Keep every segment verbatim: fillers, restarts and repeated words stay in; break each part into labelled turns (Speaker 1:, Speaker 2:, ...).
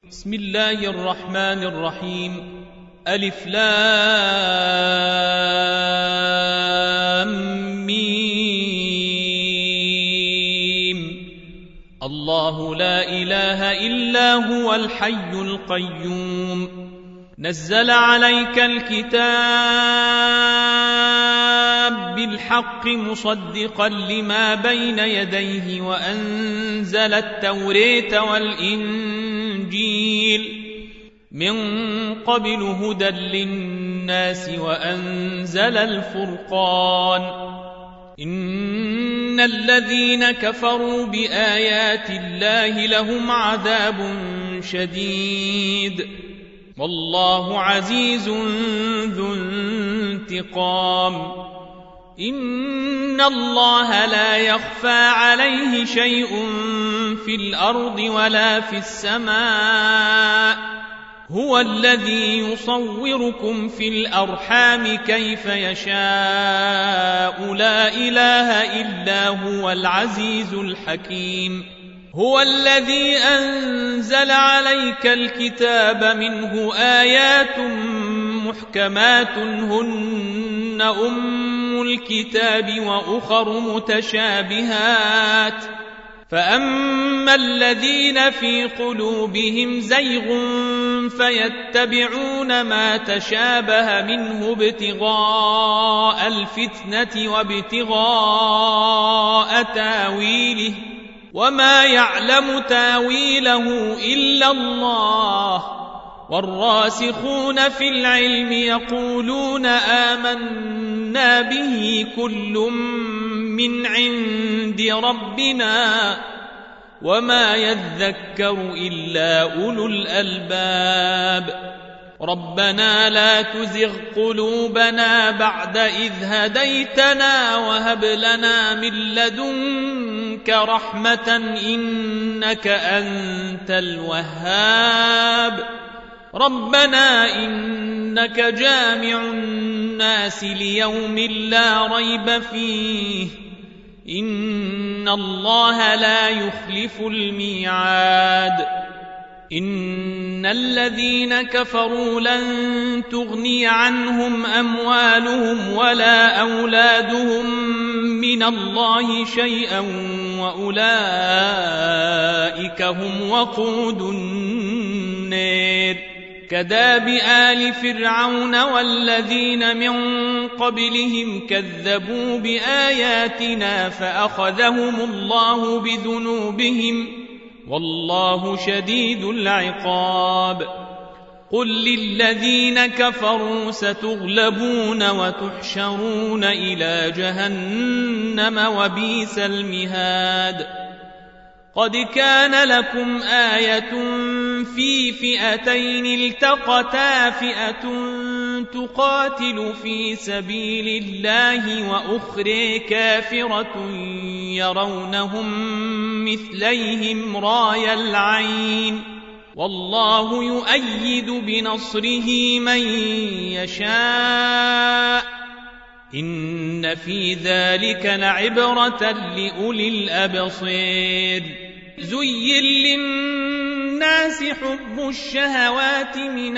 Speaker 1: بسم الله الرحمن الرحيم. ألف لام ميم. الله لا إله إلا هو الحي القيوم. نزل عليك الكتاب بالحق مصدقا لما بين يديه وأنزل التوراة والإنجيل من قبل هدى للناس وأنزل الفرقان. إن الذين كفروا بآيات الله لهم عذاب شديد والله عزيز ذو انتقام. إن الله لا يخفى عليه شيء في الأرض ولا في السماء. هو الذي يصوركم في الأرحام كيف يشاء. لا إله إلا هو العزيز الحكيم. هو الذي أنزل عليك الكتاب منه آيات محكمات هن أم الكتاب وأخر متشابهات. فأما الذين في قلوبهم زيغ فيتبعون ما تشابه منه ابتغاء الفتنة وابتغاء تاويله وما يعلم تاويله إلا الله. والراسخون في العلم يقولون آمنا به كل من عند ربنا وما يذكر إلا أولو الألباب. ربنا لا تزغ قلوبنا بعد إذ هديتنا وهب لنا من لدنك رحمة إنك أنت الوهاب. ربنا إنك جامع الناس ليوم لا ريب فيه إن الله لا يخلف الميعاد. إن الذين كفروا لن تغني عنهم أموالهم ولا أولادهم من الله شيئا وأولئك هم وقود النار. كداب آل فرعون والذين من قبلهم كذبوا بآياتنا فأخذهم الله بذنوبهم والله شديد العقاب. قل للذين كفروا ستغلبون وتحشرون إلى جهنم وبئس المهاد. قد كان لكم آية في فئتين التقتا فئة تقاتل في سبيل الله وأخرى كافرة يرونهم مثليهم راي العين والله يؤيد بنصره من يشاء. إن في ذلك لعبرة لأولي الأبصير. زين للناس حب الشهوات من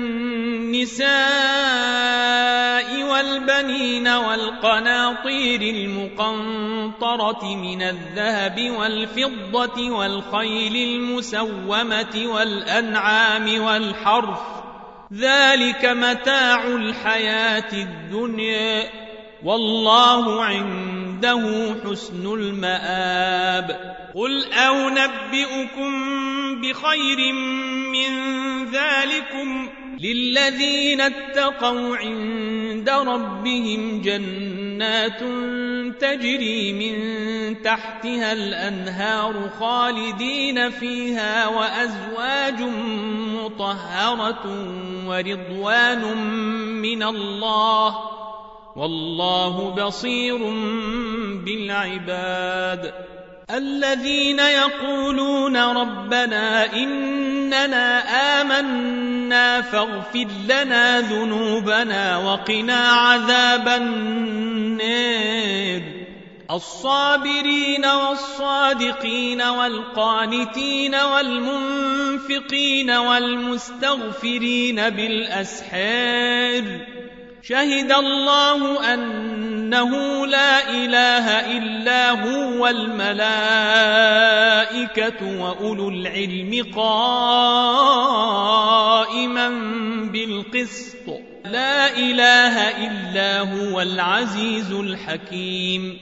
Speaker 1: النساء والبنين والقناطير المقنطرة من الذهب والفضة والخيل المسومة والأنعام والحرث ذلك متاع الحياة الدنيا والله عنده حسن المآب. قل أنبئكم بخير من ذلكم للذين اتقوا عند ربهم جنات تجري من تحتها الأنهار خالدين فيها وأزواج مطهرة ورضوان من الله والله بصير بالعباد. الذين يقولون ربنا إننا آمنا فاغفر لنا ذنوبنا وقنا عذاب النار. الصابرين والصادقين والقانتين والمنفقين والمستغفرين بالأسحار شهد الله أنه لا إله إلا هو والملائكة وأولو العلم قائما بالقسط لا إله إلا هو العزيز الحكيم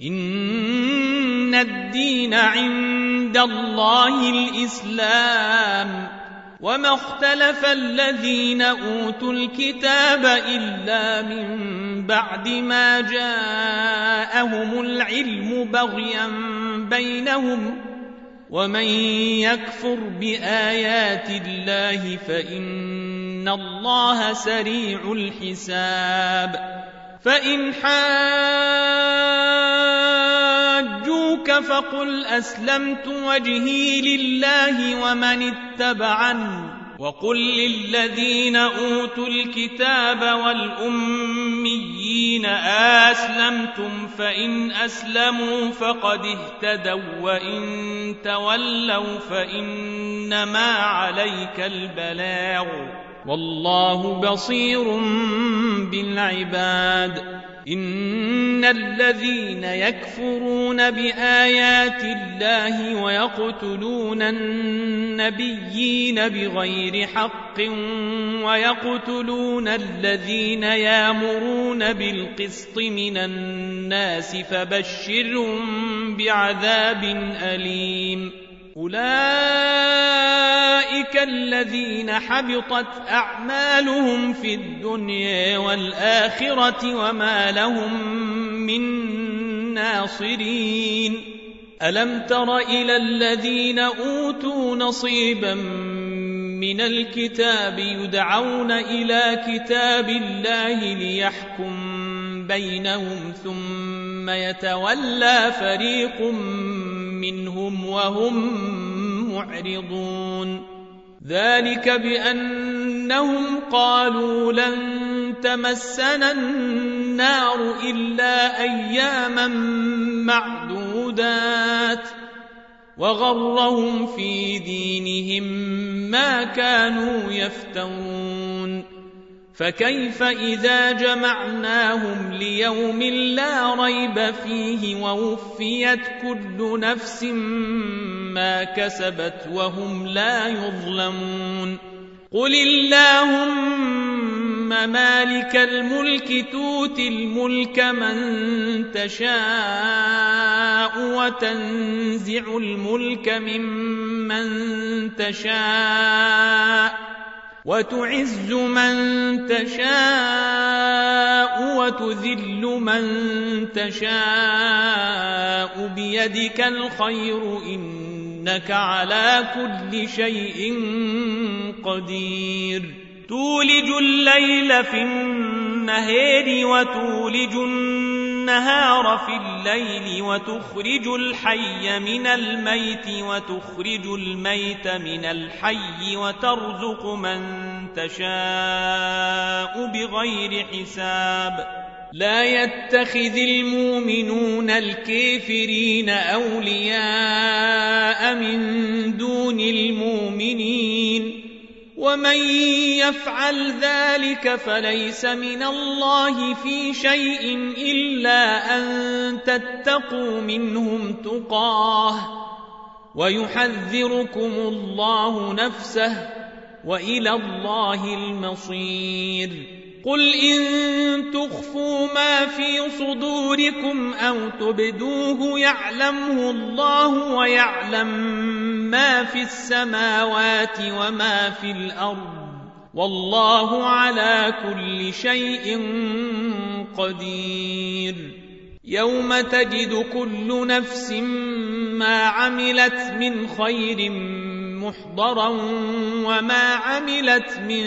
Speaker 1: إن الدين عند الله الإسلام وما اختلف الذين أوتوا الكتاب إلا من بعد ما جاءهم العلم بغيا بينهم ومن يكفر بآيات الله فإن الله سريع الحساب فإن حاجوك فقل أسلمت وجهي لله ومن اتبعني وقل للذين أوتوا الكتاب والأميين أسلمتم فإن أسلموا فقد اهتدوا وإن تولوا فإنما عليك البلاغ والله بصير بالعباد إن الذين يكفرون بآيات الله ويقتلون النبيين بغير حق ويقتلون الذين يأمرون بالقسط من الناس فبشرهم بعذاب أليم أولئك الذين حبطت أعمالهم في الدنيا والآخرة وما لهم من ناصرين ألم تر إلى الذين أوتوا نصيبا من الكتاب يدعون إلى كتاب الله ليحكم بينهم ثم يتولى فريق منهم وهم معرضون ذلك بأنهم قالوا لن تمسنا النار إلا أياما معدودات وغرهم في دينهم ما كانوا يفترون فكيف إذا جمعناهم ليوم لا ريب فيه ووفيت كل نفس ما كسبت وهم لا يظلمون قل اللهم مالك الملك تؤتي الملك من تشاء وتنزع الملك ممن تشاء وتعز من تشاء وتذل من تشاء بيدك الخير إنك على كل شيء قدير تولج الليل في النهار وتولج النهار في الليل وتخرج الحي من الميت وتخرج الميت من الحي وترزق من تشاء بغير حساب لا يتخذ المؤمنون الكافرين أولياء من دون المؤمنين ومن يفعل ذلك فليس من الله في شيء إلا أن تتقوا منهم تقاه ويحذركم الله نفسه وإلى الله المصير قل إن تخفوا ما في صدوركم أو تبدوه يعلمه الله ويعلم ما في السماوات وما في الأرض والله على كل شيء قدير يوم تجد كل نفس ما عملت من خير محضرا وما عملت من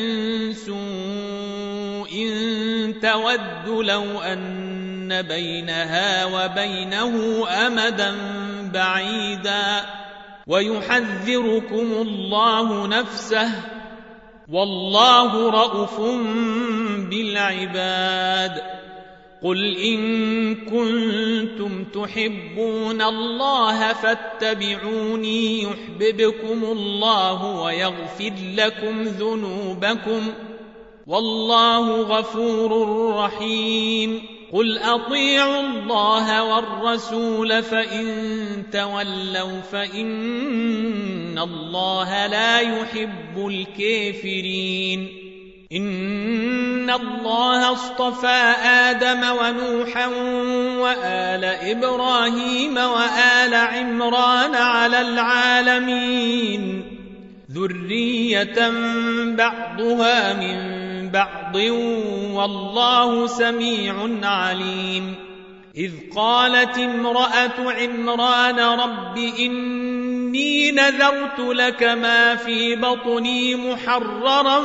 Speaker 1: سوء تود لو أن بينها وبينه أمدا بعيدا ويحذركم الله نفسه والله رءوف بالعباد قل إن كنتم تحبون الله فاتبعوني يحببكم الله ويغفر لكم ذنوبكم والله غفور رحيم قل أطيعوا الله والرسول فإن تولوا فإن الله لا يحب الكافرين إن الله اصطفى آدم ونوحا وآل إبراهيم وآل عمران على العالمين ذرية بعضها من بعض والله سميع عليم إذ قالت امرأة عمران رب إني نذرت لك ما في بطني محررا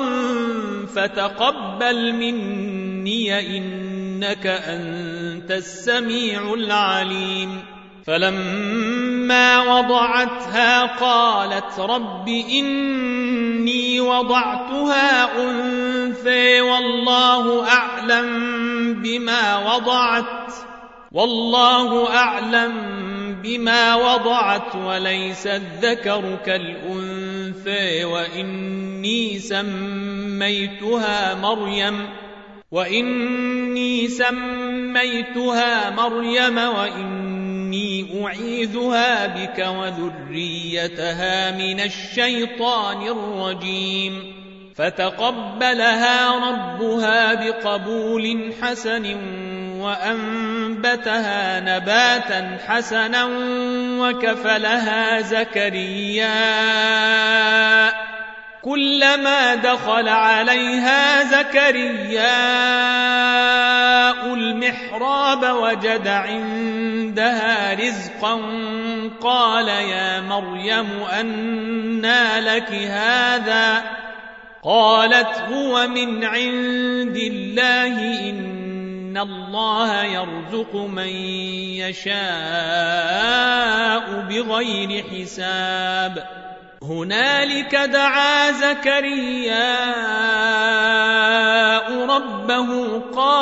Speaker 1: فتقبل مني إنك أنت السميع العليم فلما وضعتها قالت رب إني وضعتها أنثى والله أعلم بما وضعت والله أعلم بما وضعت وليس الذكر كالأنثى وإني سميتها مريم وإني سميتها مريم وإني أعيذها بك وذريتها من الشيطان الرجيم فتقبلها ربها بقبول حسن وأنبتها نباتا حسنا وكفلها زكريا كلما دخل عليها زكرياء المحراب وجد عندها رزقا قال يا مريم أنى لك هذا قالت هو من عند الله إن الله يرزق من يشاء بغير حساب هنالك دعا زكرياء ربه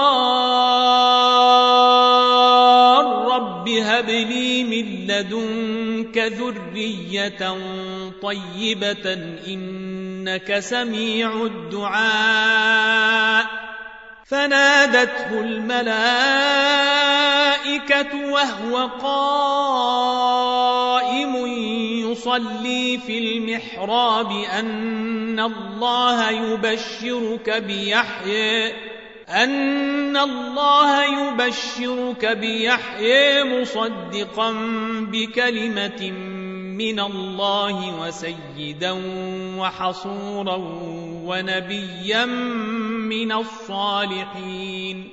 Speaker 1: قال رب هب لي من لدنك ذرية طيبة إنك سميع الدعاء فنادته الملائكة وهو قائم يصلي في المحراب أن الله يبشرك بيحيى أن الله يبشرك بيحيى مصدقا بكلمة من الله وسيدا وحصورا ونبيا من الصالحين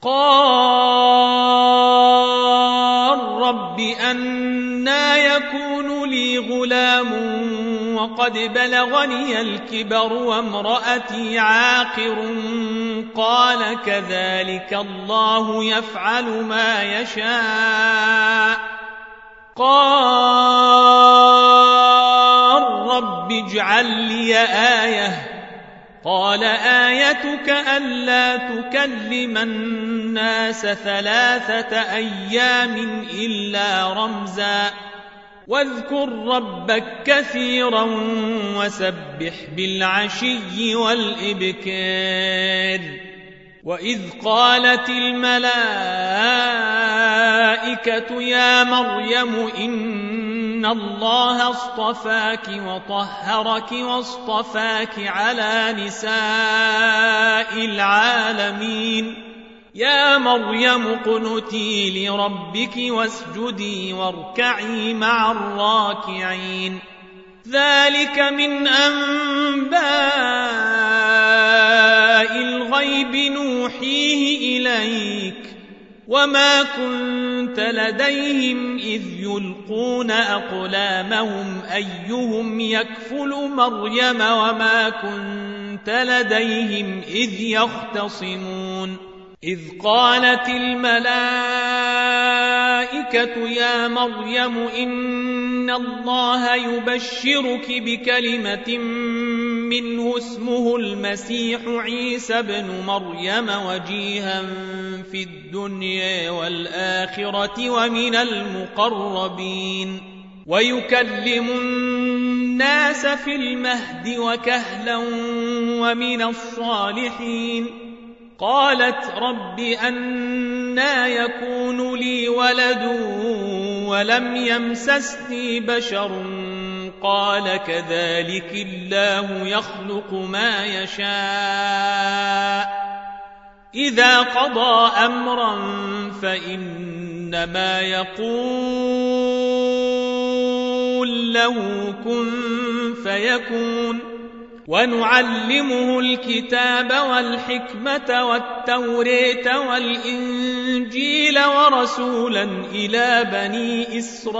Speaker 1: قال رب أنى يكون لي غلام وقد بلغني الكبر وامرأتي عاقر قال كذلك الله يفعل ما يشاء قال رب اجعل لي آية قال آيتك ألا تكلم الناس ثلاثة أيام إلا رمزا واذكر ربك كثيرا وسبح بالعشي والإبكار وإذ قالت الملائكة يا مريم إن الله اصطفاك وطهرك واصطفاك على نساء العالمين يا مريم اقنتي لربك واسجدي واركعي مع الراكعين ذلك من أنباء الغيب نوحيه إليك وما كنت لديهم إذ يلقون أقلامهم أيهم يكفل مريم وما كنت لديهم إذ يختصمون إذ قالت الملائكة يا مريم إن الله يبشرك بكلمة منه اسمه المسيح عيسى بن مريم وجيها في الدنيا والآخرة ومن المقربين ويكلم الناس في المهد وكهلا ومن الصالحين. قالت رب أنى يكون لي ولد ولم يمسسني بشر قال كذلك الله يخلق ما يشاء إذا قضى أمرا فإنما يقول له كن فيكون. ونعلمه الكتاب والحكمة والتوراة والإنجيل ورسولا إلى بني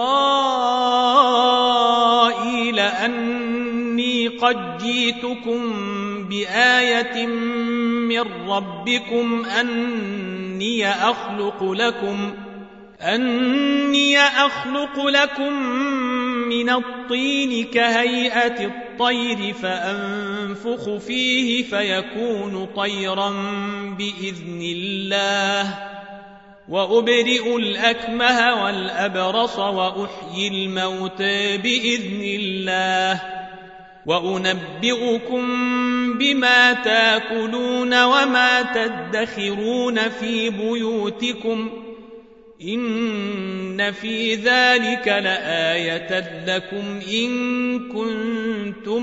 Speaker 1: إسرائيل أني قد جئتكم بآية من ربكم أني أخلق لكم أني أخلق لكم من الطين كهيئة الطير فأنفخ فيه فيكون طيرا بإذن الله وأبرئ الأكمه والأبرص وأحيي الموتى بإذن الله وأنبئكم بما تاكلون وما تدخرون في بيوتكم إن في ذلك لآية لكم إن كنتم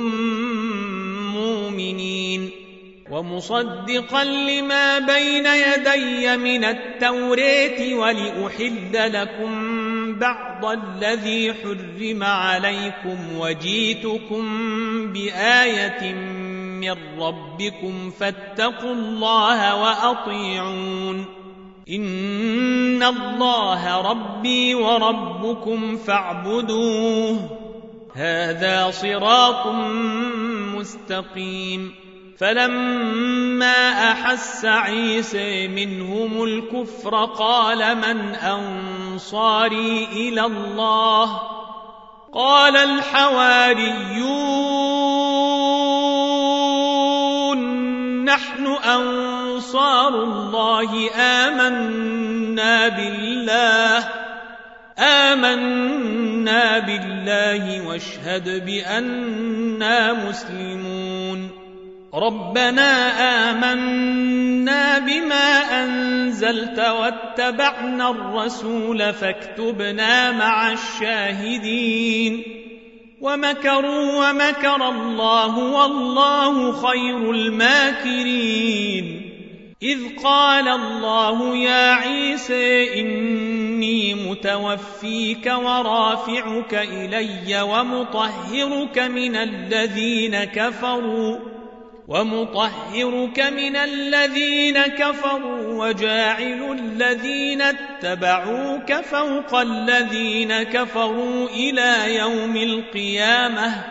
Speaker 1: مؤمنين. ومصدقا لما بين يدي من التوراة ولأحل لكم بعض الذي حرم عليكم وجئتكم بآية من ربكم فاتقوا الله وأطيعون. إن الله ربي وربكم فاعبدوه هذا صراط مستقيم. فلما أحس عيسى منهم الكفر قال من أنصاري إلى الله قال الحواريون نحن أنصار الله آمنا بالله آمنا بالله واشهد بأننا مسلمون. ربنا آمنا بما أنزلت واتبعنا الرسول فاكتبنا مع الشاهدين. ومكروا ومكر الله والله خير الماكرين. إذ قال الله يا عيسى إني متوفيك ورافعك إلي ومطهرك من الذين كفروا ومطهرك من الذين كفروا وجاعل الذين اتبعوك فوق الذين كفروا إلى يوم القيامة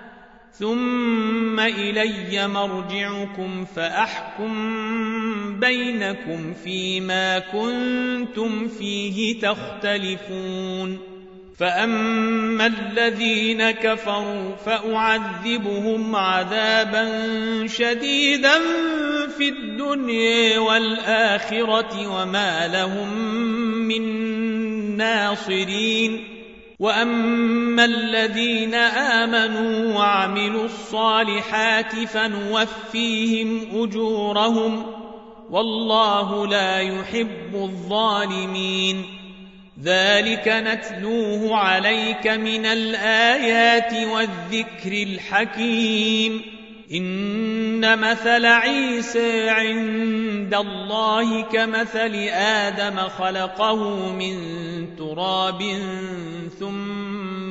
Speaker 1: ثم إلي مرجعكم فأحكم بينكم فيما كنتم فيه تختلفون. فأما الذين كفروا فأعذبهم عذابا شديدا في الدنيا والآخرة وما لهم من ناصرين. وأما الذين آمنوا وعملوا الصالحات فنوفيهم أجورهم والله لا يحب الظالمين. ذلك نتلوه عليك من الآيات والذكر الحكيم. إن مثل عيسى عند الله كمثل آدم خلقه من تراب ثم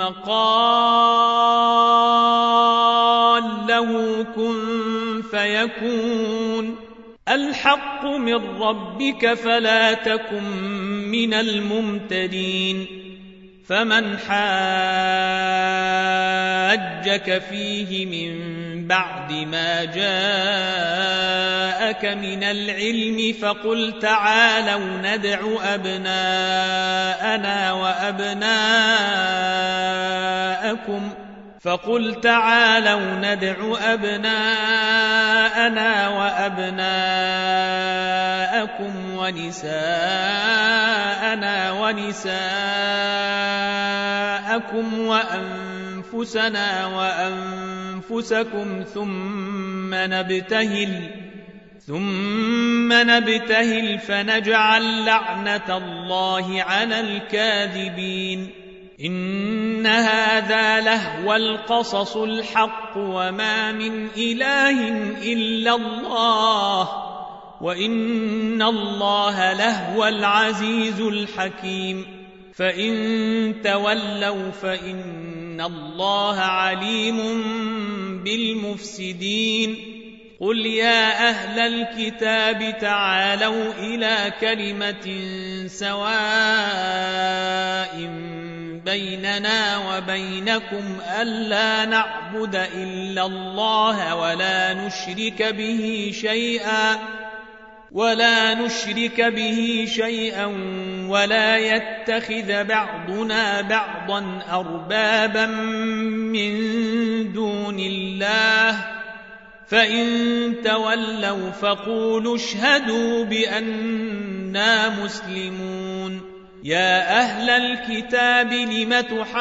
Speaker 1: قال له كن فيكون. الحق من ربك فلا تكن من الممتدين. فمن حاجك فيه من بعد ما جاءك من العلم فقل تعالوا ندع أبناءنا وأبناءكم فقل تعالوا ندع أبناءنا وأبناءكم ونساءنا ونساءكم وأنفسنا وأنفسكم ثم نبتهل ثم نبتهل فنجعل لعنة الله على الكاذبين إن هذا لهو القصص الحق وما من إله إلا الله وإن الله لهو العزيز الحكيم فإن تولوا فإن الله عليم بالمفسدين قل يا أهل الكتاب تعالوا إلى كلمة سواء بيننا وبينكم ألا نعبد إلا الله ولا نشرك به شيئا ولا نشرك به شيئا ولا يتخذ بعضنا بعضا أربابا من دون الله فإن تولوا فقولوا اشهدوا بأننا مسلمون يا أهل الكتاب لم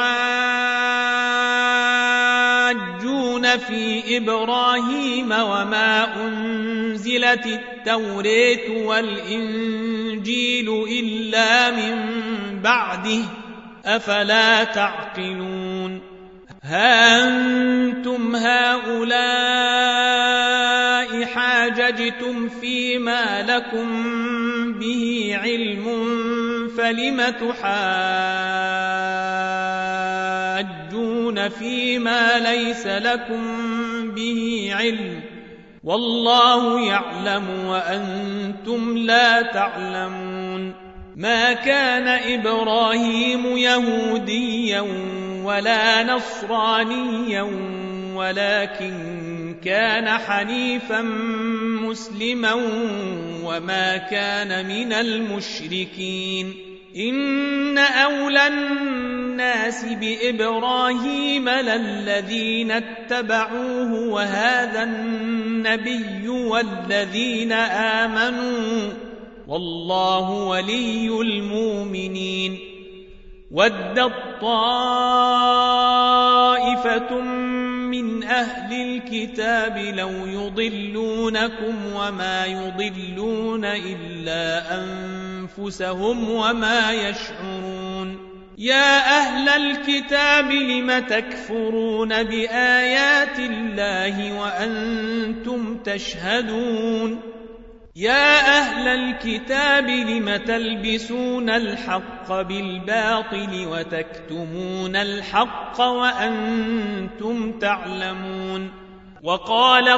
Speaker 1: تحاجون في إبراهيم وما أنزلت التوراة والإنجيل إلا من بعده أفلا تعقلون ها أنتم هؤلاء حاججتم فيما لكم به علم فلم تحاجون فيما ليس لكم به علم والله يعلم وأنتم لا تعلمون ما كان إبراهيم يهوديا ولا نصرانيا ولكن كان حنيفا مسلما وما كان من المشركين إن أولى الناس بإبراهيم للذين اتبعوه وهذا النبي والذين آمنوا والله ولي المؤمنين ودت طائفة من أهل الكتاب لو يضلونكم وما يضلون إلا أنفسهم وما يشعرون يا أهل الكتاب لم تكفرون بآيات الله وأنتم تشهدون يا أهل الكتاب لم تلبسون الحق بالباطل وتكتمون الحق وأنتم تعلمون وقالت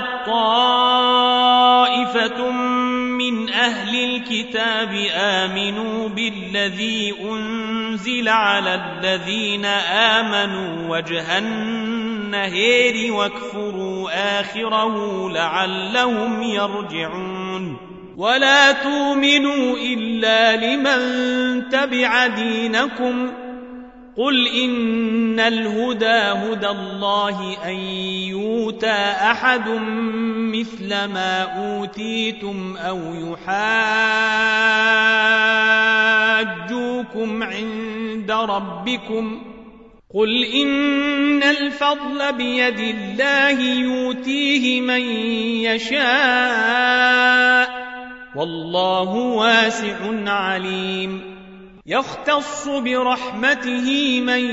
Speaker 1: طائفة من أهل الكتاب آمنوا بالذي أنزل على الذين آمنوا وجه النهار واكفروا آخره لعلهم يرجعون ولا تؤمنوا إلا لمن تبع دينكم قل إن الهدى هدى الله أن يؤتى أحد مثل ما أوتيتم أو يحاجوكم عند ربكم قل إن الفضل بيد الله يؤتيه من يشاء والله واسع عليم يختص برحمته من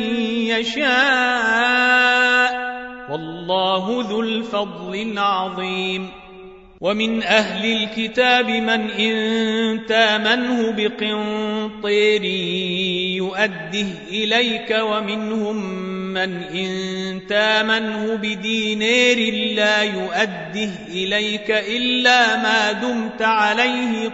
Speaker 1: يشاء والله ذو الفضل العظيم ومن أهل الكتاب من إن تامنه بقنطير يؤده إليك ومنهم من إن تامنه بدينار لا يؤده إليك إلا ما دمت عليه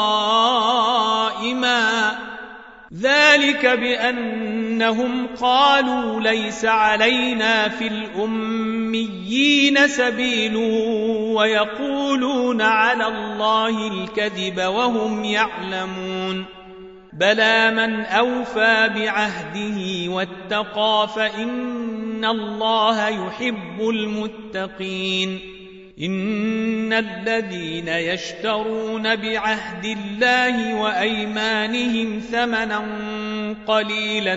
Speaker 1: قائما ذلك بأنهم قالوا ليس علينا في الأميين سبيل ويقولون على الله الكذب وهم يعلمون بلى من أوفى بعهده واتقى فإن إن الله يحب المتقين إن الذين يشترون بعهد الله وأيمانهم ثمنا قليلا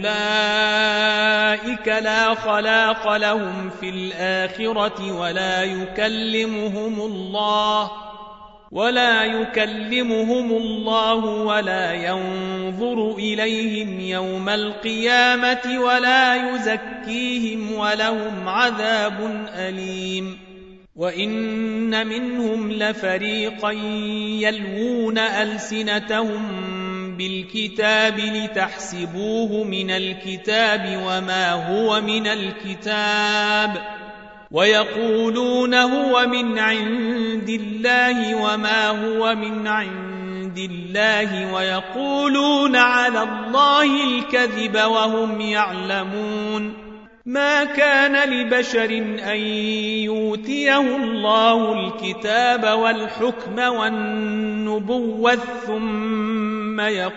Speaker 1: أولئك لا خلاق لهم في الآخرة ولا يكلمهم الله ولا يكلمهم الله ولا ينظر إليهم يوم القيامة ولا يزكيهم ولهم عذاب أليم وإن منهم لفريقا يلوون ألسنتهم بالكتاب لتحسبوه من الكتاب وما هو من الكتاب ويقولون هو من عند الله وما هو من عند الله ويقولون على الله الكذب وهم يعلمون ما كان لبشر أن يؤتيه الله الكتاب والحكم والنبوة ثم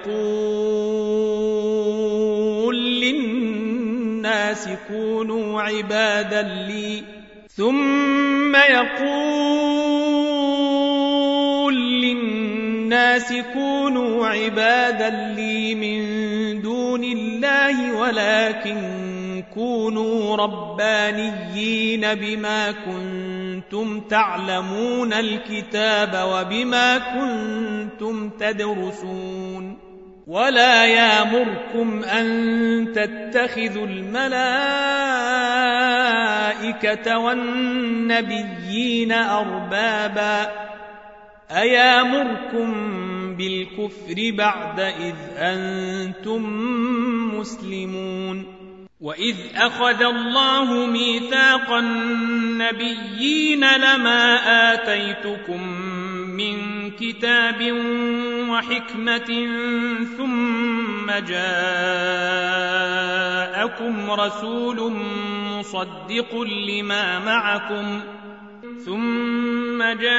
Speaker 1: يقول للناس كونوا عبادا لي ثم يقول للناس كونوا عبادا لي من دون الله ولكن كونوا ربانيين بما كنتم تعلمون الكتاب وبما كنتم تدرسون ولا يأمركم أن تتخذوا الملائكة والنبيين أربابا أيامركم بالكفر بعد إذ أنتم مسلمون وإذ أخذ الله ميثاق النبيين لما آتيتكم من كتاب وحكمة ثم جاءكم رسول مصدق لما معكم ثم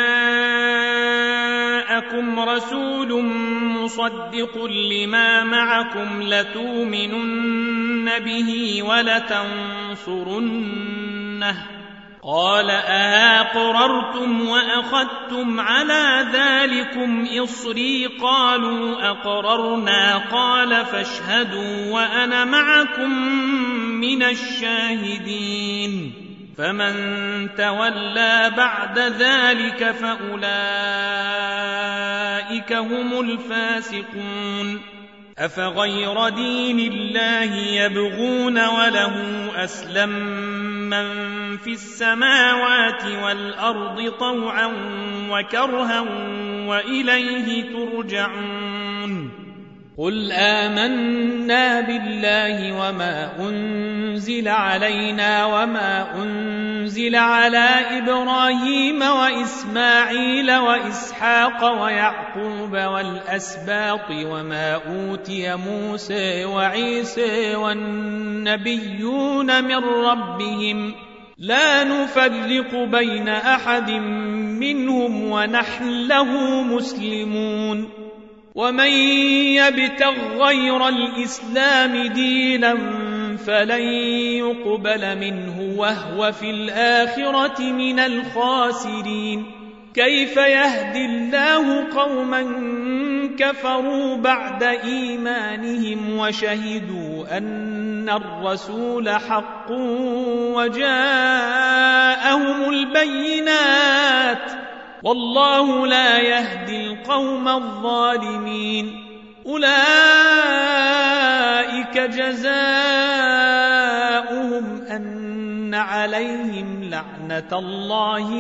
Speaker 1: جاءكم رسول مصدق لما معكم لتؤمنن به ولتنصرنه قال أأقررتم وأخذتم على ذلكم إصري قالوا أقررنا قال فاشهدوا وأنا معكم من الشاهدين فمن تولى بعد ذلك فأولئك هم الفاسقون أفغير دين الله يبغون وله أسلم من في السماوات والأرض طوعا وكرها وإليه ترجعون قل آمنا بالله وما أنزل علينا وما أنزل على إبراهيم وإسماعيل وإسحاق ويعقوب والأسباط وما أوتي موسى وعيسى والنبيون من ربهم لا نفرق بين أحد منهم ونحن له مسلمون ومن يبتغ غير الإسلام دينا فلن يقبل منه وهو في الآخرة من الخاسرين كيف يهدي الله قوما كفروا بعد إيمانهم وشهدوا أن الرسول حق وجاءهم البينات والله لا يهدي القوم الظالمين أولئك جزاؤهم أن عليهم لعنة الله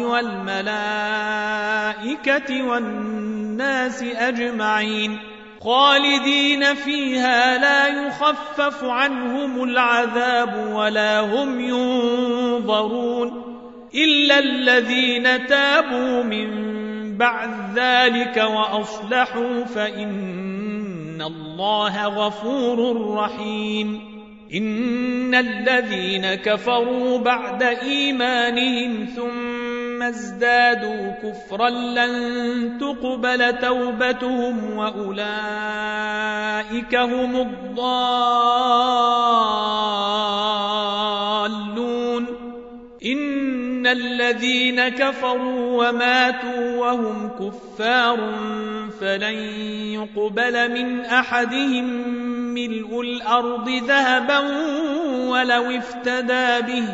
Speaker 1: والملائكة والناس أجمعين خالدين فيها لا يخفف عنهم العذاب ولا هم ينظرون إلا الذين تابوا من بعد ذلك وأصلحوا فإن الله غفور رحيم إن الذين كفروا بعد إيمانهم ثم ازدادوا كفرا لن تقبل توبتهم وأولئك هم الضالون ضالون إن الذين كفروا وماتوا وهم كفار فلن يقبل من أحدهم ملء الأرض ذهبا ولو افتدى به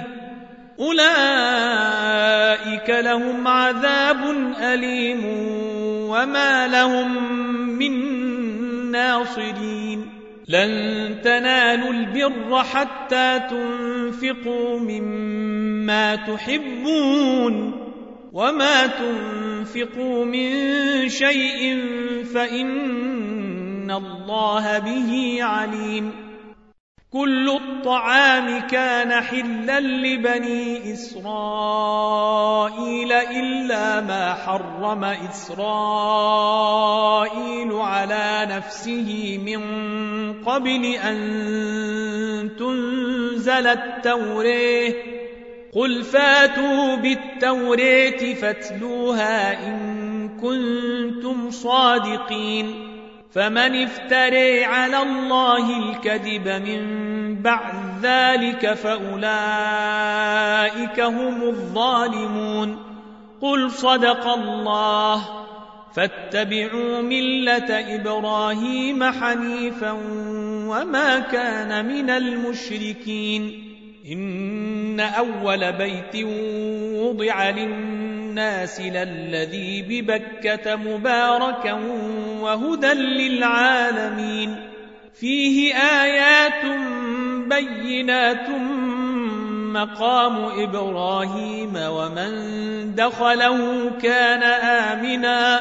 Speaker 1: أولئك لهم عذاب أليم وما لهم من ناصرين لن تنالوا البر حتى تنفقوا مما تحبون وما تنفقوا من شيء فإن الله به عليم كل الطعام كان حلا لبني إسرائيل إلا ما حرم إسرائيل على نفسه من قبل أن تنزل التوراة قل فاتوا بالتوراة فاتلوها إن كنتم صادقين فمن افتري على الله الكذب من بعد ذلك فأولئك هم الظالمون قل صدق الله فاتبعوا ملة إبراهيم حنيفا وما كان من المشركين إن أول بيت وضع للناس للذي ببكة مباركا وهدى للعالمين فيه آيات بينات مقام إبراهيم ومن دخله كان آمنا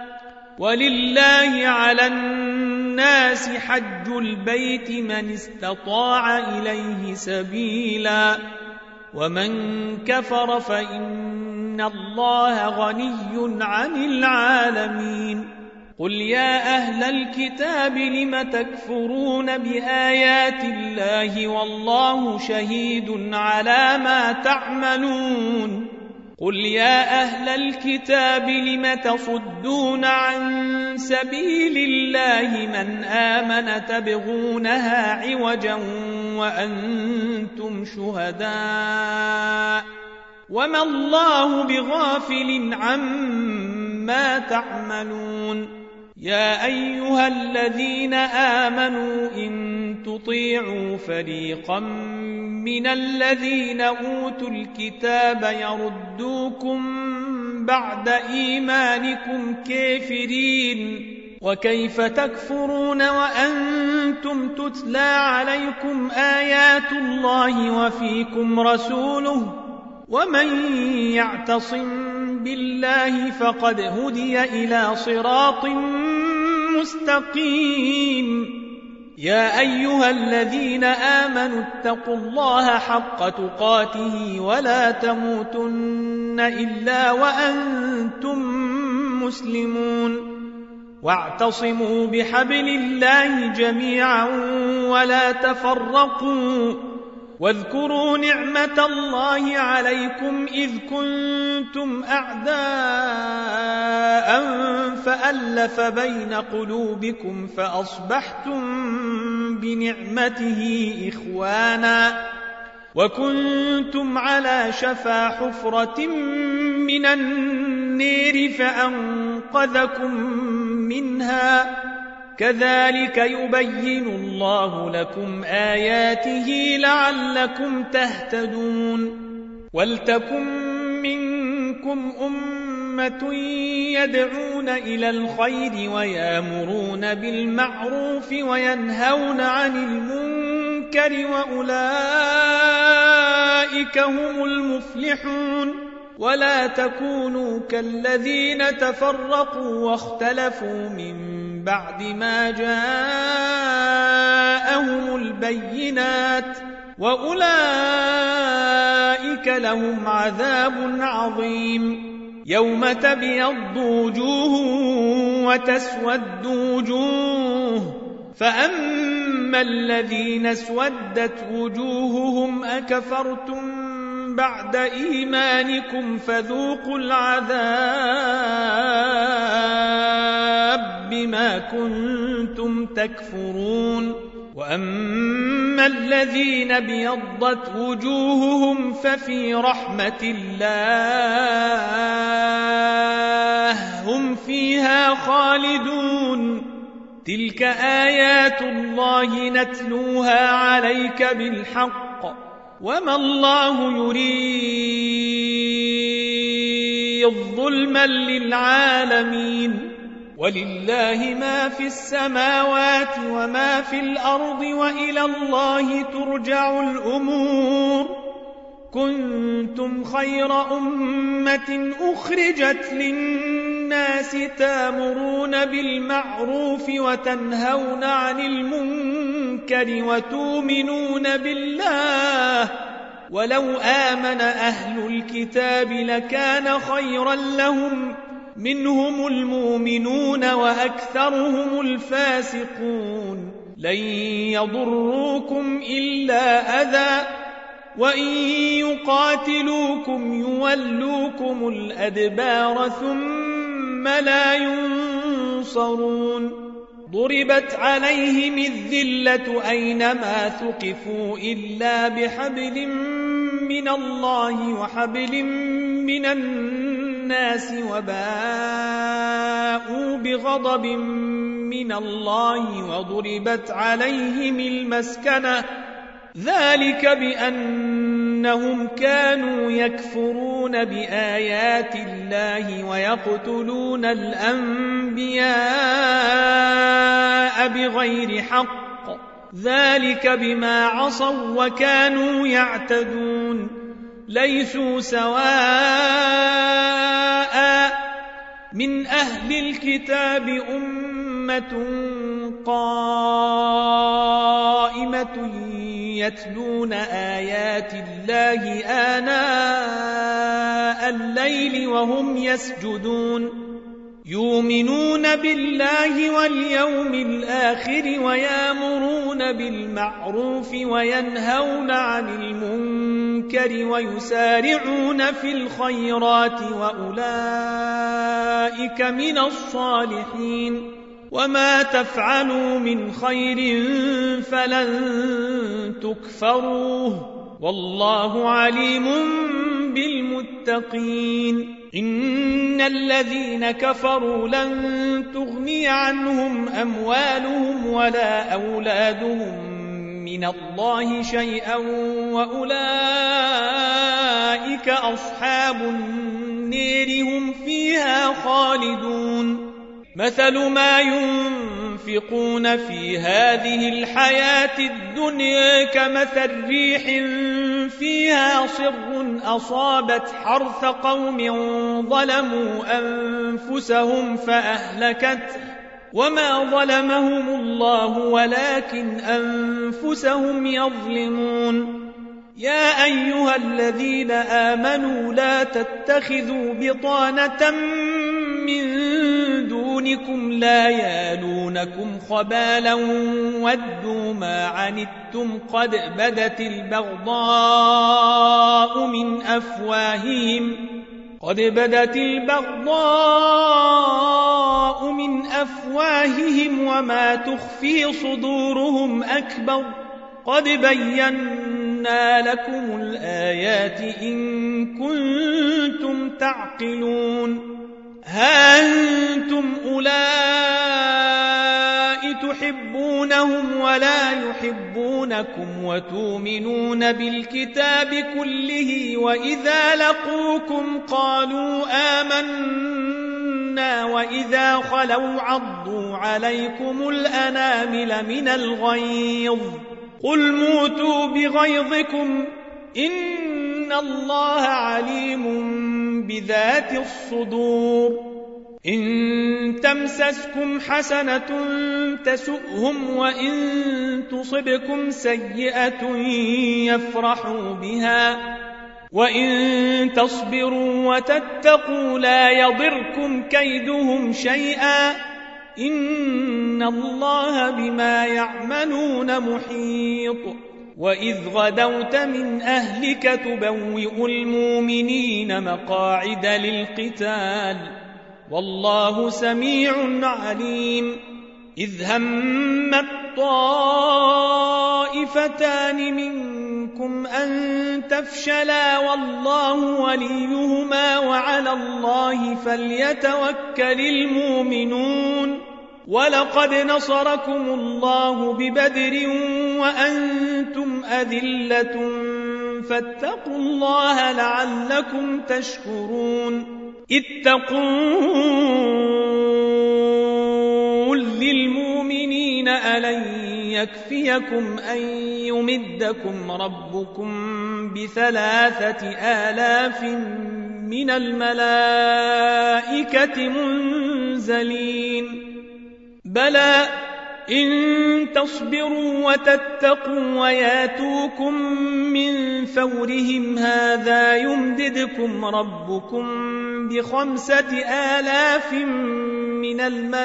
Speaker 1: ولله على الناس حج البيت من استطاع إليه سبيلا ومن كفر فإن الله غني عن العالمين قل يا أهل الكتاب لم تكفرون بآيات الله والله شهيد على ما تعملون قل يا أهل الكتاب لم تصدون عن سبيل الله من آمن تبغونها عوجا وأنتم شهداء وما الله بغافل عما تعملون يا أيها الذين آمنوا إن تطيعوا فريقا من الذين أوتوا الكتاب يردوكم بعد إيمانكم كافرين وكيف تكفرون وأنتم تتلى عليكم آيات الله وفيكم رسوله ومن يعتصم بالله فقد هدي إلى صراط مستقيم يا أيها الذين آمنوا اتقوا الله حق تقاته ولا تموتن إلا وأنتم مسلمون واعتصموا بحبل الله جميعا ولا تفرقوا واذكروا نعمة الله عليكم إذ كنتم أعداء فألف بين قلوبكم فأصبحتم بنعمته إخوانا وكنتم على شفا حفرة من النير فأنقذكم منها كذلك يبين الله لكم آياته لعلكم تهتدون ولتكن منكم أمة يدعون إلى الخير ويامرون بالمعروف وينهون عن المنكر وأولئك هم المفلحون ولا تكونوا كالذين تفرقوا واختلفوا من بعد ما جاءهم البينات وأولئك لهم عذاب عظيم يوم تبيض وجوه وتسود وجوه فأما الذين اسودت وجوههم أكفرتم بعد إيمانكم فذوقوا العذاب بما كنتم تكفرون وأما فأما الذين ابيضت وجوههم ففي رحمة الله هم فيها خالدون تلك آيات الله نتلوها عليك بالحق وما الله يريد ظلما للعالمين ولله ما في السماوات وما في الأرض وإلى الله ترجع الأمور كنتم خير أمة أخرجت للناس تامرون بالمعروف وتنهون عن المنكر وتؤمنون بالله ولو آمن أهل الكتاب لكان خيرا لهم منهم المؤمنون وأكثرهم الفاسقون لن يضروكم إلا أذى وإن يقاتلوكم يولوكم الأدبار ثم لا ينصرون ضربت عليهم الذلة أينما ثقفوا إلا بحبل من الله وحبل من الناس وباءوا بغضب من الله وضربت عليهم المسكنة ذلك بأنهم كانوا يكفرون بآيات الله ويقتلون الأنبياء بغير حق ذلك بما عصوا وكانوا يعتدون ليسوا سواء من أهل الكتاب أمة قائمة يتلون آيات الله آناء الليل وهم يسجدون يؤمنون بالله واليوم الآخر ويأمرون بالمعروف وينهون عن المنكر ويسارعون في الخيرات وأولئك من الصالحين وما تفعلوا من خير فلن تكفروه والله عليم بالمتقين إن الذين كفروا لن تغني عنهم أموالهم ولا أولادهم من الله شيئا وأولئك أصحاب النير هم فيها خالدون مثل ما ينفقون في هذه الحياة الدنيا كمثل ريح فيها صر أصابت حرث قوم ظلموا أنفسهم فأهلكته وما ظلمهم الله ولكن أنفسهم يظلمون يا أيها الذين آمنوا لا تتخذوا بطانة من دونكم لا يالونكم خبالا ودوا ما عنتم قد بدت البغضاء من أفواههم قد بدت البغضاء من أفواههم وما تخفي صدورهم أكبر قد بينا لكم الآيات إن كنتم تعقلون ها أنتم أولئك تحبونهم ولا يحبونكم وتؤمنون بالكتاب كله وإذا لقوكم قالوا آمنا وإذا خلوا عضوا عليكم الأنامل من الغيظ قل موتوا بغيظكم إن الله عليم بذات الصدور إن تمسسكم حسنة تسؤهم وإن تصبكم سيئة يفرحوا بها وإن تصبروا وتتقوا لا يضركم كيدهم شيئا إن الله بما يعملون محيط وإذ غدوت من أهلك تبوئ المؤمنين مقاعد للقتال والله سميع عليم إذ همت الطائفتان منكم أن تفشلا والله وليهما وعلى الله فليتوكل المؤمنون ولقد نصركم الله ببدر وأنتم أذلة فاتقوا الله لعلكم تشكرون إذ تقول للمؤمنين ألن يكفيكم أن يمدكم ربكم بثلاثة آلاف من الملائكة منزلين بلى إن تصبروا وتتقوا وياتوكم من فورهم هذا يمددكم ربكم بخمسة آلاف من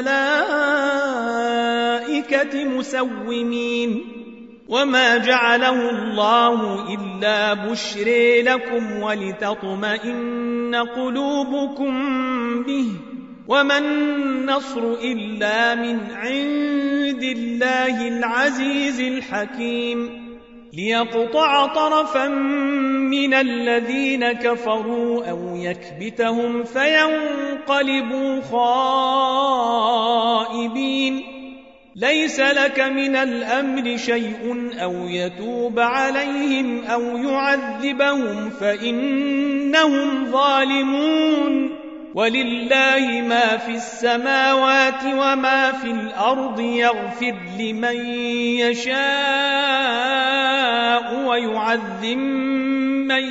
Speaker 1: الملائكة مسومين وما جعله الله إلا بشرى لكم ولتطمئن قلوبكم به وما النصر إلا من عند الله العزيز الحكيم ليقطع طرفا من الذين كفروا أو يكبتهم فينقلبوا خائبين ليس لك من الأمر شيء أو يتوب عليهم أو يعذبهم فإنهم ظالمون ولله ما في السماوات وما في الأرض يغفر لمن يشاء ويعذب من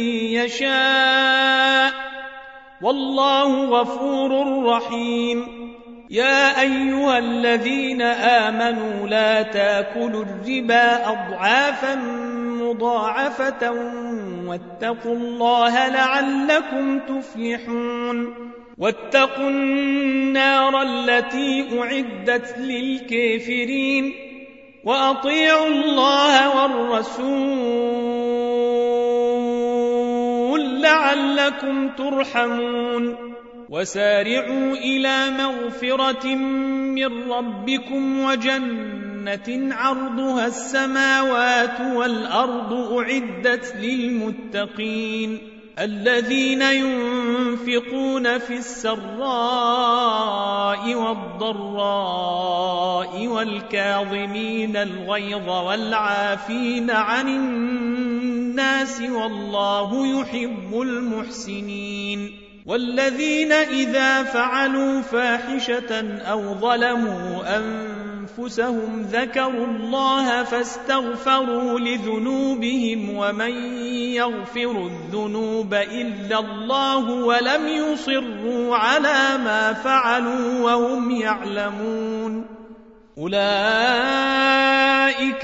Speaker 1: يشاء والله غفور رحيم يا أيها الذين آمنوا لا تاكلوا الربا أضعافا مضاعفة واتقوا الله لعلكم تفلحون واتقوا النار التي أعدت للكافرين وأطيعوا الله والرسول لعلكم ترحمون وسارعوا إلى مغفرة من ربكم وجنة عرضها السماوات والأرض أعدت للمتقين الذين ينفقون في السراء والضراء والكاظمين الغيظ والعافين عن الناس والله يحب المحسنين والذين إذا فعلوا فاحشة أو ظلموا أنفسهم ذكروا الله فاستغفروا لذنوبهم ومن يغفر الذنوب إلا الله ولم يصروا على ما فعلوا وهم يعلمون أولئك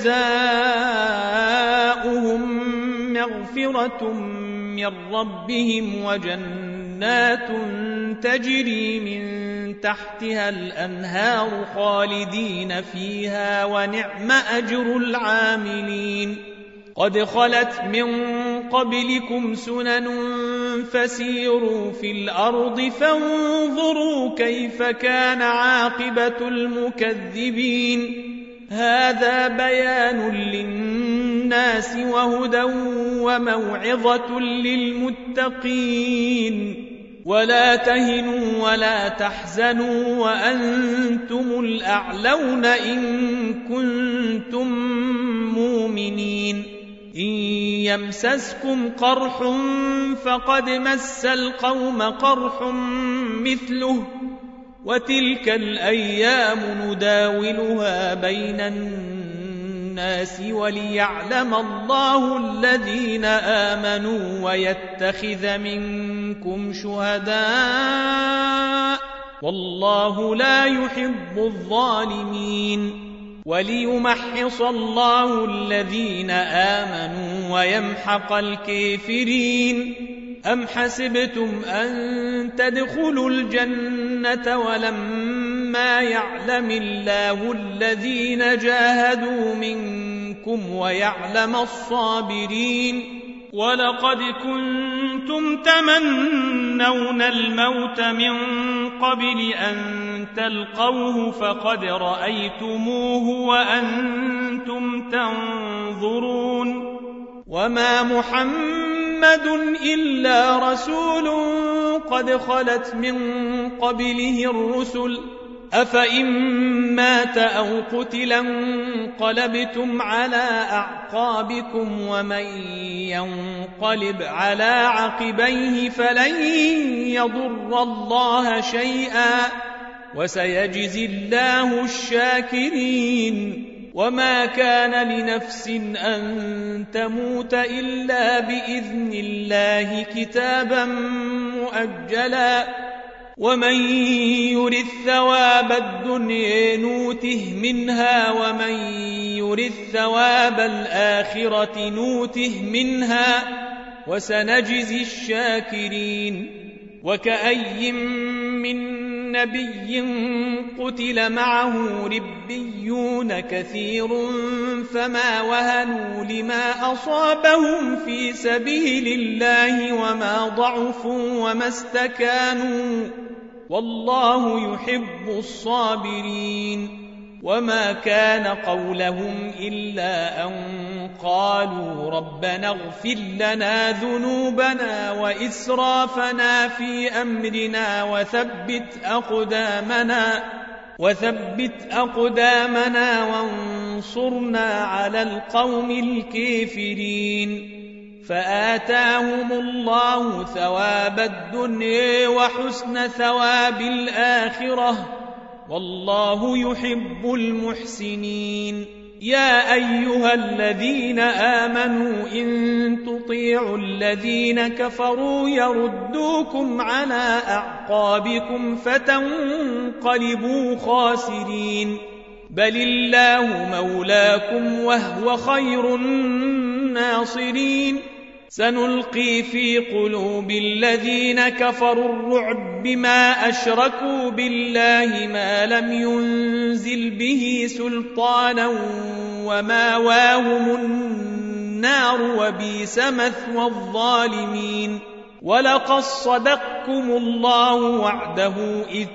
Speaker 1: جزاؤهم مغفرة من ربهم وجنات تجري من تحتها الأنهار خالدين فيها ونعم أجر العاملين قد خلت من قبلكم سنن فسيروا في الأرض فانظروا كيف كان عاقبة المكذبين هذا بيان للناس وهدى وموعظة للمتقين ولا تهنوا ولا تحزنوا وأنتم الأعلون إن كنتم مؤمنين إن يمسسكم قرح فقد مس القوم قرح مثله وتلك الأيام نداولها بين الناس وليعلم الله الذين آمنوا ويتخذ منكم شهداء والله لا يحب الظالمين وليمحص الله الذين آمنوا ويمحق الكافرين أم حسبتم أن تدخلوا الجنة ولما يعلم الله الذين جاهدوا منكم ويعلم الصابرين ولقد كنتم كنتم تمنون الموت من قبل أن تلقوه فقد رأيتموه وأنتم تنظرون وما محمد إلا رسول قد خلت من قبله الرسل أفإن مات أو قتلا انقلبتم على أعقابكم ومن ينقلب على عقبيه فلن يضر الله شيئا وسيجزي الله الشاكرين وما كان لنفس أن تموت إلا بإذن الله كتابا مؤجلا ومن يرد ثواب الدنيا نوته منها ومن يرد ثواب الآخرة نوته منها وسنجزي الشاكرين وكأي من نبي قتل معه ربيون كثير فما وهنوا لما أصابهم في سبيل الله وما ضعفوا وما استكانوا والله يحب الصابرين وما كان قولهم إلا أن قالوا ربنا اغفر لنا ذنوبنا وإسرافنا في أمرنا وثبت أقدامنا وثبت أقدامنا وانصرنا على القوم الكافرين فآتاهم الله ثواب الدنيا وحسن ثواب الآخرة والله يحب المحسنين يا أيها الذين آمنوا إن تطيعوا الذين كفروا يردوكم على أعقابكم فتنقلبوا خاسرين بل الله مولاكم وهو خير الناصرين سنلقي في قلوب الذين كفروا الرعب بما أشركوا بالله ما لم ينزل به سلطانا وماواهم النار وبئس مثوى الظالمين ولقد صدقكم الله وعده إذ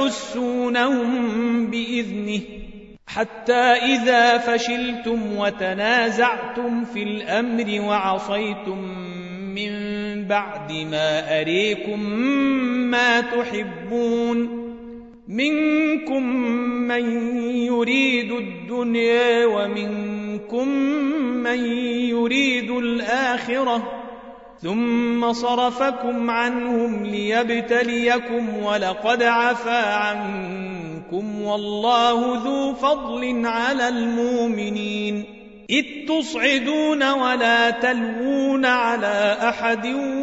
Speaker 1: تحسونهم بإذنه حتى إذا فشلتم وتنازعتم في الأمر وعصيتم من بعد ما أريكم ما تحبون منكم من يريد الدنيا ومنكم من يريد الآخرة ثم صرفكم عنهم ليبتليكم ولقد عفا عنكم والله ذو فضل على المؤمنين إذ تصعدون ولا تلوون على أحد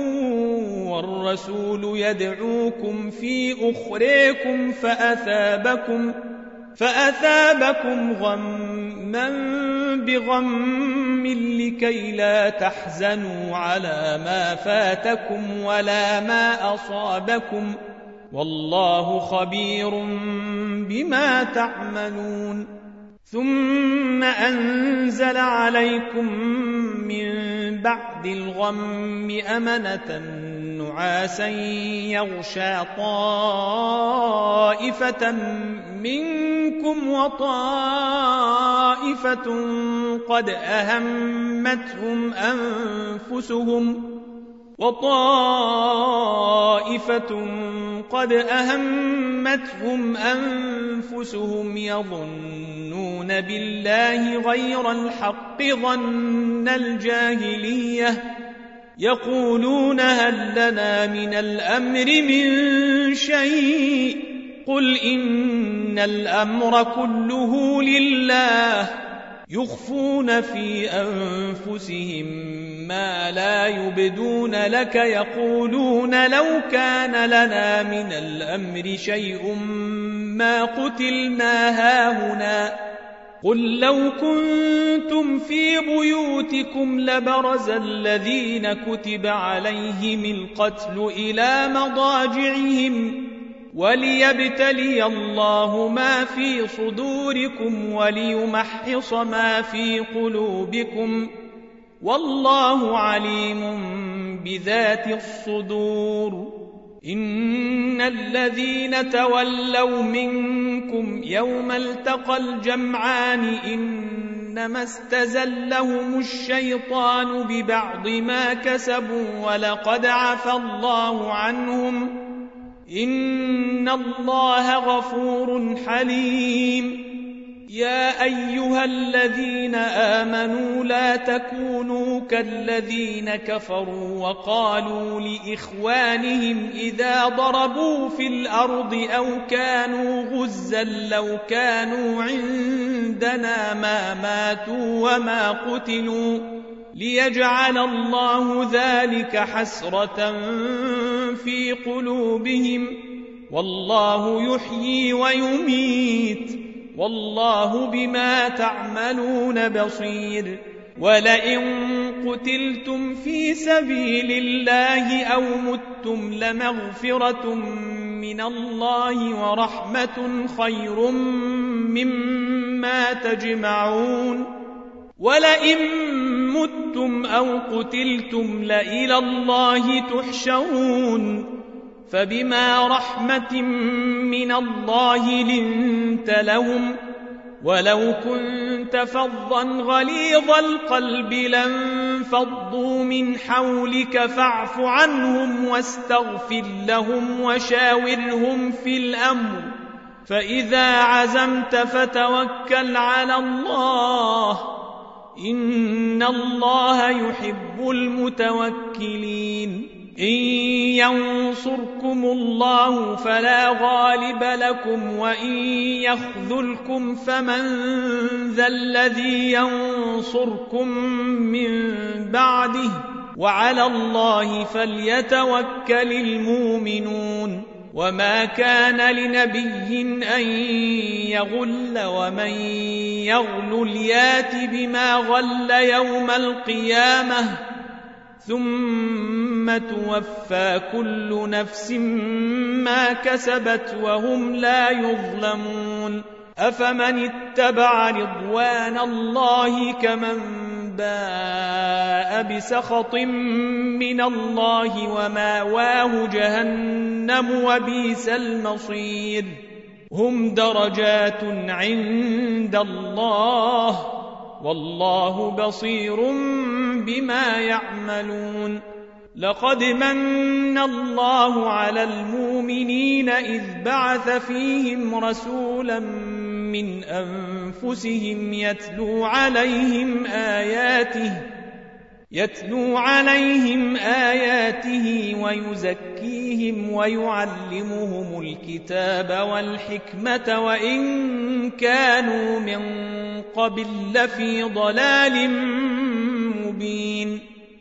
Speaker 1: والرسول يدعوكم في أخريكم فأثابكم فأثابكم غما بغم لكي لا تحزنوا على ما فاتكم ولا ما أصابكم والله خبير بما تعملون ثم أنزل عليكم من بعد الغم أمنة نعاسا يغشى طائفة منكم وطائفة قد أهمتهم أنفسهم وطائفة قد أهمتهم أنفسهم يظنون بالله غير الحق ظن الجاهلية يقولون هل لنا من الأمر من شيء قل إن الأمر كله لله يخفون في أنفسهم ما لا يبدون لك يقولون لو كان لنا من الأمر شيء ما قتلنا هاهنا قل لو كنتم في بيوتكم لبرز الذين كتب عليهم القتل إلى مضاجعهم وليبتلي الله ما في صدوركم وليمحص ما في قلوبكم والله عليم بذات الصدور إن الذين تولوا منكم يوم التقى الجمعان إنما استزلهم الشيطان ببعض ما كسبوا ولقد عفى الله عنهم إن الله غفور حليم يا أيها الذين آمنوا لا تكونوا كالذين كفروا وقالوا لإخوانهم إذا ضربوا في الأرض أو كانوا غزا لو كانوا عندنا ما ماتوا وما قتلوا ليجعل الله ذلك حسرة في قلوبهم والله يحيي ويميت والله بما تعملون بصير ولئن قتلتم في سبيل الله أو متم لمغفرة من الله ورحمة خير مما تجمعون ولئن متم أو قتلتم لإلى الله تحشرون فبما رحمة من الله لنت لهم ولو كنت فظا غليظ القلب لانفضوا من حولك فاعف عنهم واستغفر لهم وشاورهم في الأمر فإذا عزمت فتوكل على الله إن الله يحب المتوكلين إن ينصركم الله فلا غالب لكم وإن يخذلكم فمن ذا الذي ينصركم من بعده وعلى الله فليتوكل المؤمنون وما كان لنبي أن يغل ومن يغل يات بما غل يوم القيامة ثم توفى كل نفس ما كسبت وهم لا يظلمون أفمن اتبع رضوان الله كمن باء بسخط من الله وماواه جهنم وبئس المصير هم درجات عند الله والله بصير بما يعملون لقد من الله على المؤمنين إذ بعث فيهم رسولا من أنفسهم يتلو عليهم آياته يتلو عليهم آياته ويزكيهم ويعلمهم الكتاب والحكمة وإن كانوا من قبل لفي ضلال مبين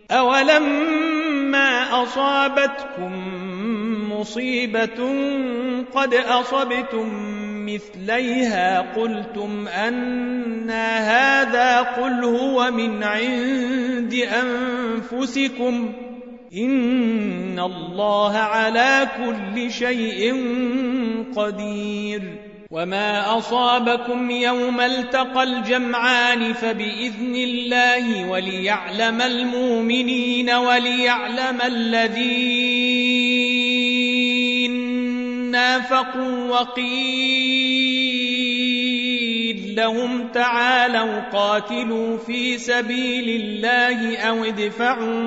Speaker 1: أولما أصابتكم مصيبة قد أصبتم مثليها قلتم أنى هذا قل هو من عند أنفسكم إن الله على كل شيء قدير وما أصابكم يوم التقى الجمعان فبإذن الله وليعلم المؤمنين وليعلم الذين نافقوا وقيل لهم تعالوا قاتلوا في سبيل الله أو ادفعوا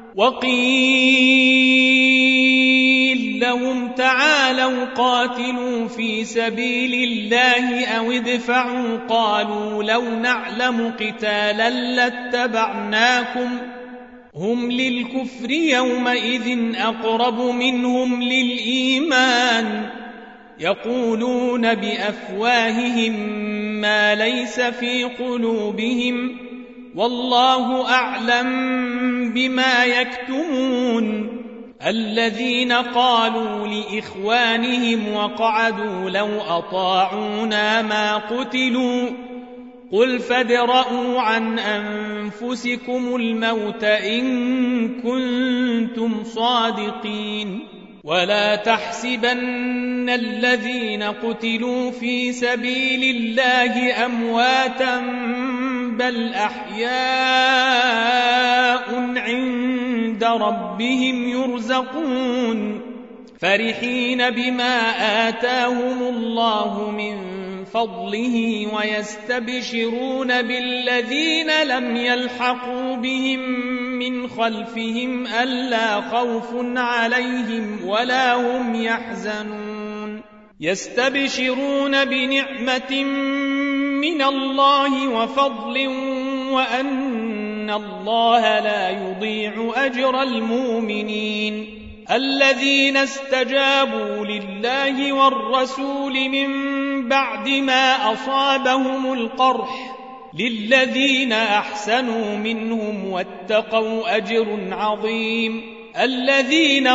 Speaker 1: وقيل لهم تعالوا قاتلوا في سبيل الله أو ادفعوا قالوا لو نعلم قتالا لاتبعناكم هم للكفر يومئذ أقرب منهم للإيمان يقولون بأفواههم ما ليس في قلوبهم والله أعلم بما يكتمون الذين قالوا لإخوانهم وقعدوا لو أطاعونا ما قتلوا قل فادرءوا عن أنفسكم الموت إن كنتم صادقين ولا تحسبن الذين قتلوا في سبيل الله أمواتا بل أحياء عند عند ربهم يرزقون فرحين بما آتاهم الله من فضله ويستبشرون بالذين لم يلحقوا بهم من خلفهم ألا خوف عليهم ولا هم يحزنون يستبشرون بنعمة من الله وفضل وأن الله لا يضيع أجر المؤمنين الذين استجابوا لله والرسول من بعد ما أصابهم القرح للذين أحسنوا منهم واتقوا أجر عظيم الذين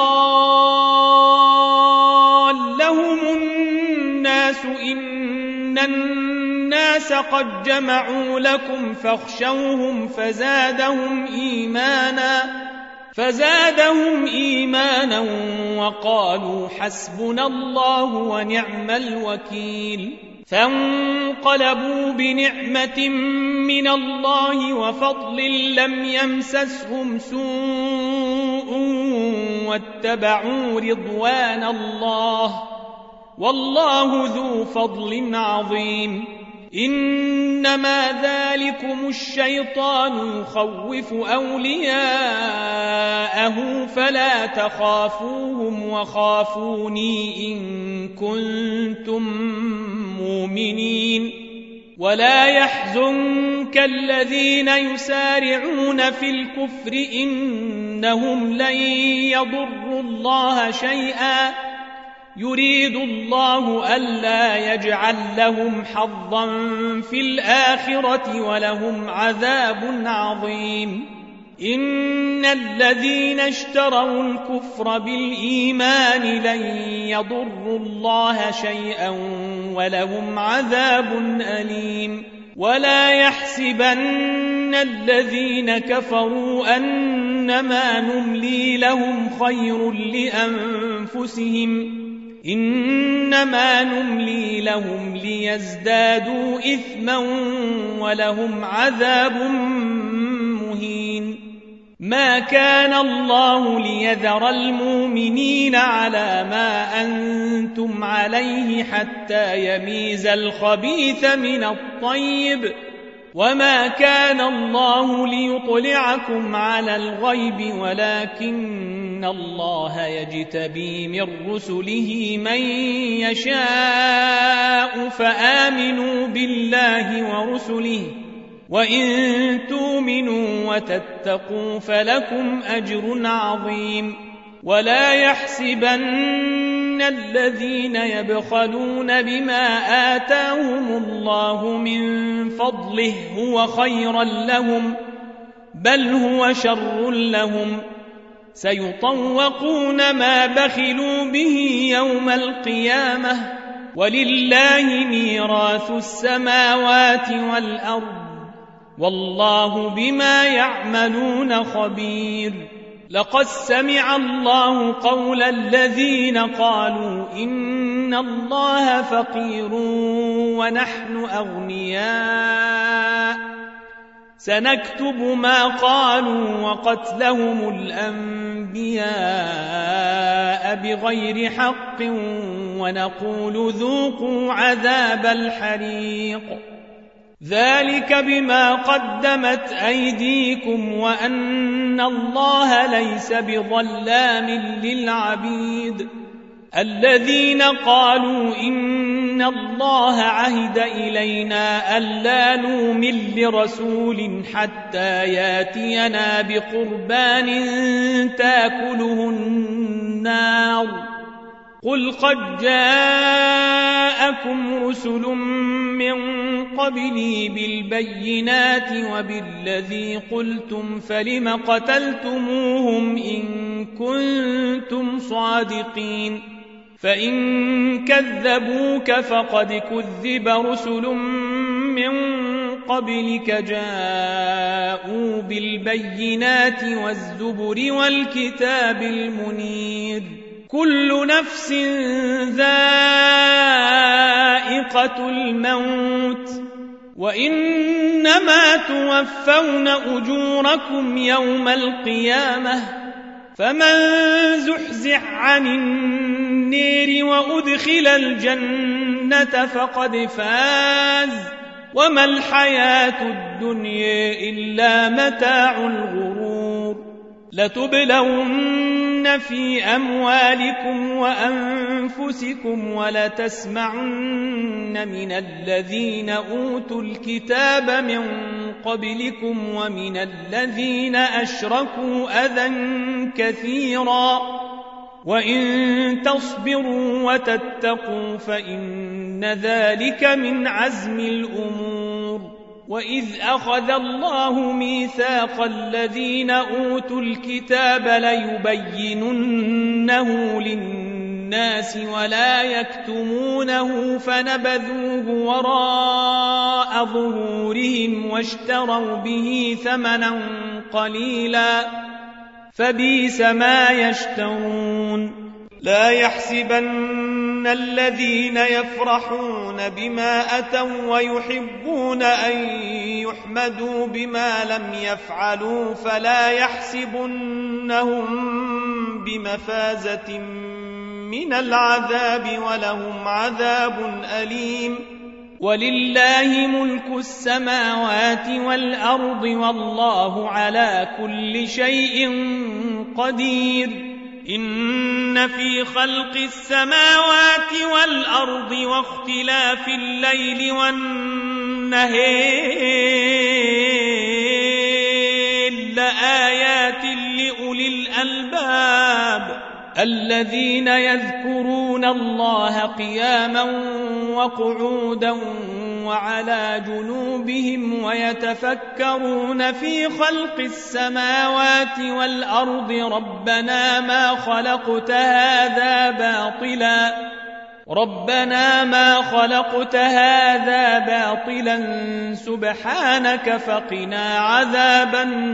Speaker 1: قال لهم الناس إن الناس قد جمعوا لكم فاخشوهم فزادهم إيمانا فزادهم إيمانا وقالوا حسبنا الله ونعم الوكيل فانقلبوا بنعمة من الله وفضل لم يمسسهم سوء واتبعوا رضوان الله والله ذو فضل عظيم إنما ذلكم الشيطان يخوف أولياءه فلا تخافوهم وخافوني إن كنتم مؤمنين ولا يحزنك الذين يسارعون في الكفر إنهم لن يضروا الله شيئا يريد الله ألا يجعل لهم حظا في الآخرة ولهم عذاب عظيم إن الذين اشتروا الكفر بالإيمان لن يضروا الله شيئا ولهم عذاب أليم ولا يحسبن الذين كفروا أنما نملي لهم خير لأنفسهم إنما نملي لهم ليزدادوا إثما ولهم عذاب مهين ما كان الله ليذر المؤمنين على ما أنتم عليه حتى يميز الخبيث من الطيب وما كان الله ليطلعكم على الغيب ولكن الله يجتبي من رسله من يشاء فآمنوا بالله ورسله وإن تؤمنوا وتتقوا فلكم أجر عظيم ولا يحسبن الذين يبخلون بما آتاهم الله من فضله هو خيرا لهم بل هو شر لهم سيطوقون ما بخلوا به يوم القيامة ولله ميراث السماوات والأرض والله بما يعملون خبير لقد سمع الله قول الذين قالوا إن الله فقير ونحن أغنياء سنكتب ما قالوا وقتلهم الأنبياء بغير حق ونقول ذوقوا عذاب الحريق ذلك بما قدمت أيديكم وأن الله ليس بظلام للعبيد الذين قالوا إن الله عهد إلينا ألا نؤمن لرسول حتى ياتينا بقربان تاكله النار قل قد جاءكم رسل من قبلي بالبينات وبالذي قلتم فلم قتلتموهم إن كنتم صادقين فإن كذبوك فقد كذب رسل من قبلك جاءوا بالبينات والزبر والكتاب المنير كل نفس ذائقة الموت وإنما توفون أجوركم يوم القيامة فمن زحزح عن النير وأدخل الجنة فقد فاز وما الحياة الدنيا إلا متاع الغرور لتبلون في أموالكم وأنفسكم ولتسمعن من الذين أوتوا الكتاب من قبلكم ومن الذين أشركوا أذى كثيرا وإن تصبروا وتتقوا فإن ذلك من عزم الأمور وإذ أخذ الله ميثاق الذين أوتوا الكتاب ليبيننه للناس ولا يكتمونه فنبذوه وراء ظهورهم واشتروا به ثمنا قليلا فبئس ما يشترون لا يحسبن الذين يفرحون بما أتوا ويحبون أن يحمدوا بما لم يفعلوا فلا يحسبنهم بمفازة من العذاب ولهم عذاب أليم ولله ملك السماوات والأرض والله على كل شيء قدير إن في خلق السماوات والأرض واختلاف الليل والنهار لآيات لأولي الألباب الذين يذكرون الله قياما وقعودا وعلى جنوبهم ويتفكرون في خلق السماوات والأرض ربنا ما خلقت هذا باطلا ربنا ما خلقت هذا باطلا سبحانك فقنا عذاب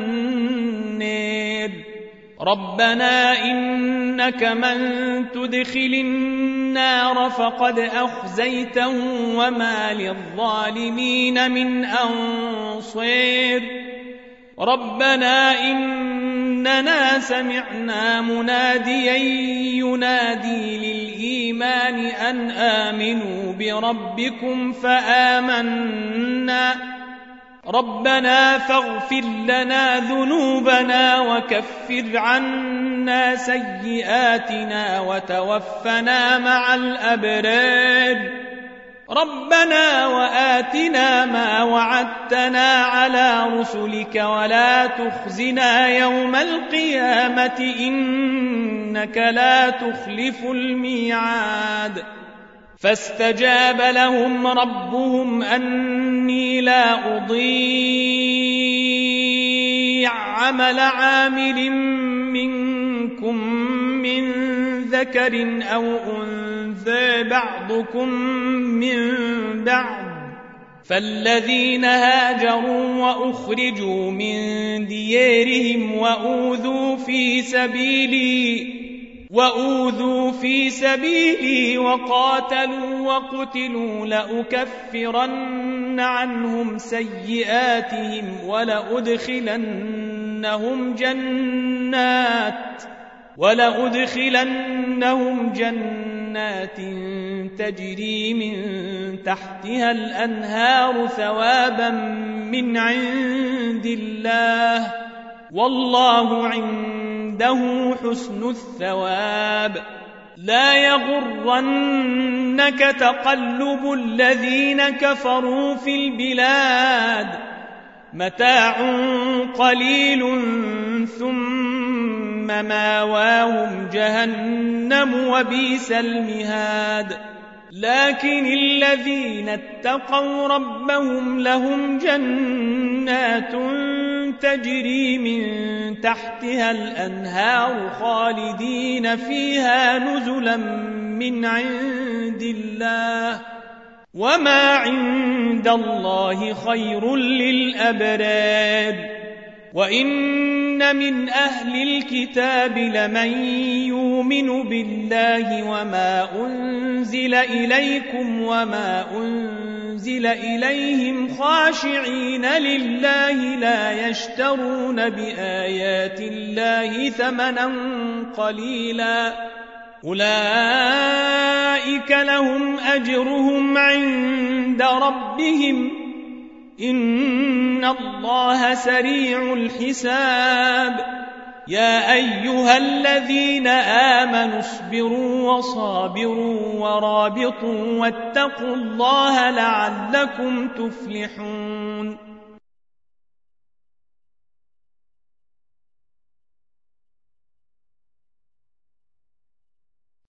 Speaker 1: النار ربنا إنك من تدخل النار فقد أخزيته وما للظالمين من أنصير ربنا إننا سمعنا مناديا ينادي للإيمان أن آمنوا بربكم فآمنا ربنا فاغفر لنا ذنوبنا وكفر عنا سيئاتنا وتوفنا مع الأبرار ربنا وآتنا ما وعدتنا على رسلك ولا تخزنا يوم القيامة إنك لا تخلف الميعاد فاستجاب لهم ربهم أني لا أضيع عمل عامل منكم من ذكر أو أنثى بعضكم من بعض فالذين هاجروا وأخرجوا من ديارهم وأوذوا في سبيلي وأوذوا في سبيلي وقاتلوا وقتلوا لأكفرن عنهم سيئاتهم ولأدخلنهم جنات ولأدخلنهم جنات تجري من تحتها الأنهار ثوابا من عند الله والله عنده حسن الثواب لا يغرنك تقلب الذين كفروا في البلاد متاع قليل ثم ماواهم جهنم وبئس المهاد لكن الذين اتقوا ربهم لهم جنات تجري من تحتها الأنهار خالدين فيها نزلا من عند الله وما عند الله خير للأبرار وإن من أهل الكتاب لمن يؤمن بالله وما أنزل إليكم وما أنزل إليهم خاشعين لله لا يشترون بآيات الله ثمنا قليلا أولئك لهم أجرهم عند ربهم إن الله سريع الحساب يا أيها الذين آمنوا اصبروا وصابروا ورابطوا واتقوا الله لعلكم تفلحون